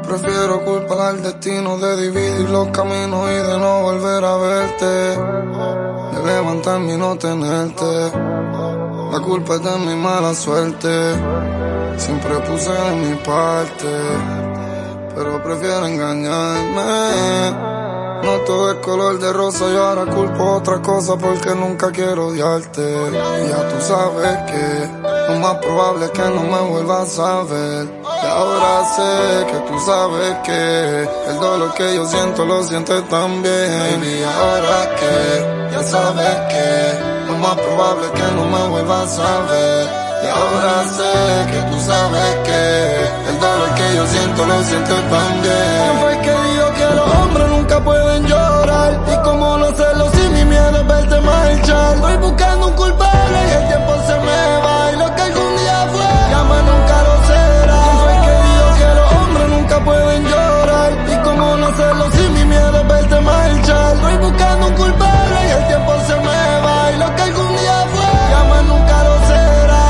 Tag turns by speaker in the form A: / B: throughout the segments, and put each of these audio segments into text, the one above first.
A: Prefiero culpar al destino de dividir los caminos y de no volver a verte, de levantarme y no tenerte. La culpa es de mi mala suerte, siempre puse de mi parte, pero prefiero engañarme. No todo es color de rosa, yo ahora culpo otra cosa porque nunca quiero odiarte. Y ya tú sabes que lo más probable es que no me vuelvas a ver. Y ahora sé que tú sabes que el dolor que yo siento lo sientes también. Y ahora que ya sabes que lo más probable es que no me vuelvas a ver. Y ahora sé que tú sabes que el dolor que yo siento lo sientes también.
B: ¿Quién fue el que dijo que los hombres nunca pueden llorar? Y cómo no hacerlo si mi miedo es verte marchar. Estoy buscando un culpable y el tiempo se me va. Y lo que algún día fue, ya más nunca lo será. ¿Quién fue el que dijo que los hombres nunca pueden llorar? Y cómo no hacerlo si mi miedo es verte marchar. Estoy buscando un culpable y el tiempo se me va. Y lo que algún día fue, ya más nunca lo será.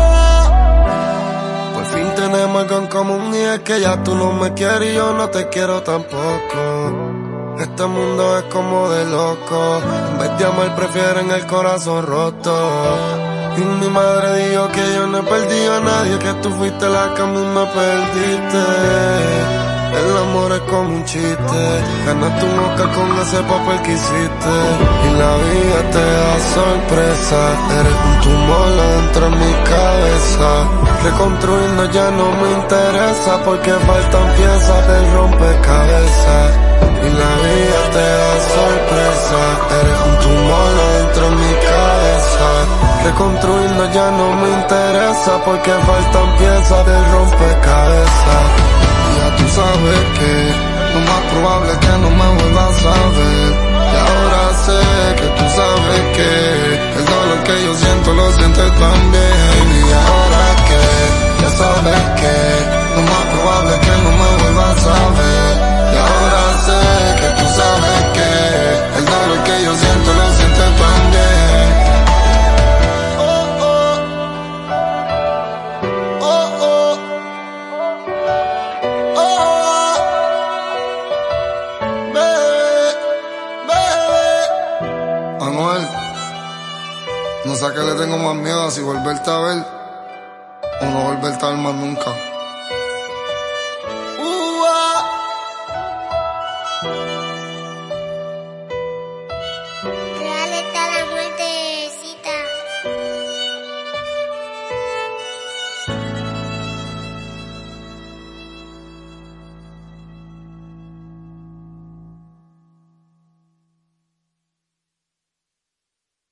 B: Por fin tenemos algo en común y es que ya tú no me quieres y yo no te quiero tampoco. Este mundo es como de loco, en vez de amar prefieren el corazón roto. Y mi madre dijo que yo no he perdido a nadie, que tú fuiste la que a mí me perdiste. El amor es como un chiste, ganaste un Oscar con ese papel que hiciste. Y la vida te da sorpresa, eres un tumor dentro de mi cabeza. Reconstruirnos ya no me interesa porque faltan piezas del rompecabezas. Y la vida te da sorpresa, eres un tumor dentro de mi cabeza. Reconstruirnos ya no me interesa porque faltan piezas del rompecabezas.
A: Y ya tú sabes que lo más probable es que no me vuelvas a ver. Y ahora sé que tú sabes que el dolor que yo siento lo sientes también. Y ahora que ya sabes que lo más probable es que no me vuelvas a ver. Y ahora sé que tú sabes que el dolor que yo siento lo sientes también. Anuel, no sé a qué le tengo más miedo, a si volverte a ver o no volverte a ver más nunca.